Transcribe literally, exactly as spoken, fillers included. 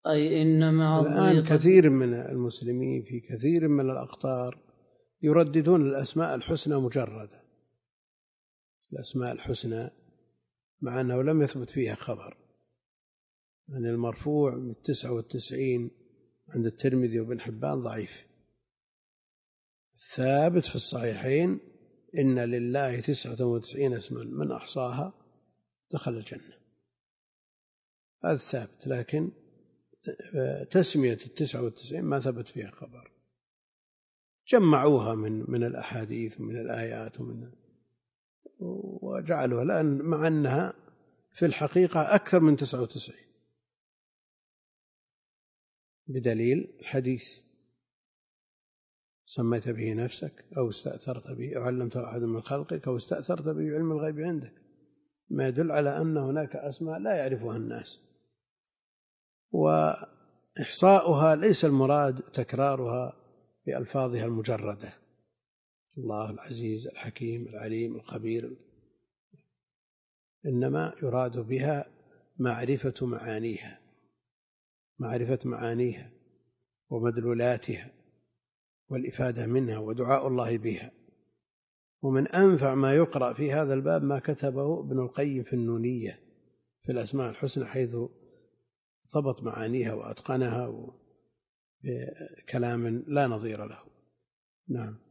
أي إن مع الآن كثير من المسلمين في كثير من الأقطار يرددون الأسماء الحسنى مجردة، الأسماء الحسنى، مع أنه لم يثبت فيها خبر. يعني المرفوع من التسعة والتسعين عند الترمذي وابن حبان ضعيف. الثابت في الصحيحين إن لله تسعة وتسعين اسما من أحصاها دخل الجنة، هذا ثابت. لكن تسمية التسعة والتسعين ما ثبت فيها خبر، جمعوها من من الأحاديث ومن الآيات ومن وجعلوها، لأن مع أنها في الحقيقة أكثر من تسعة وتسعين، بدليل الحديث: سميت به نفسك أو استأثرت به أو علمته أحد من خلقك أو استأثرت به علم الغيب عندك، ما يدل على أن هناك أسماء لا يعرفها الناس، وإحصاؤها ليس المراد تكرارها بألفاظها المجردة: الله العزيز الحكيم العليم الخبير، إنما يراد بها معرفة معانيها، معرفة معانيها ومدلولاتها والإفادة منها ودعاء الله بها. ومن أنفع ما يقرأ في هذا الباب ما كتبه ابن القيم في النونية في الأسماء الحسنى، حيث ضبط معانيها وأتقنها بكلام لا نظير له. نعم.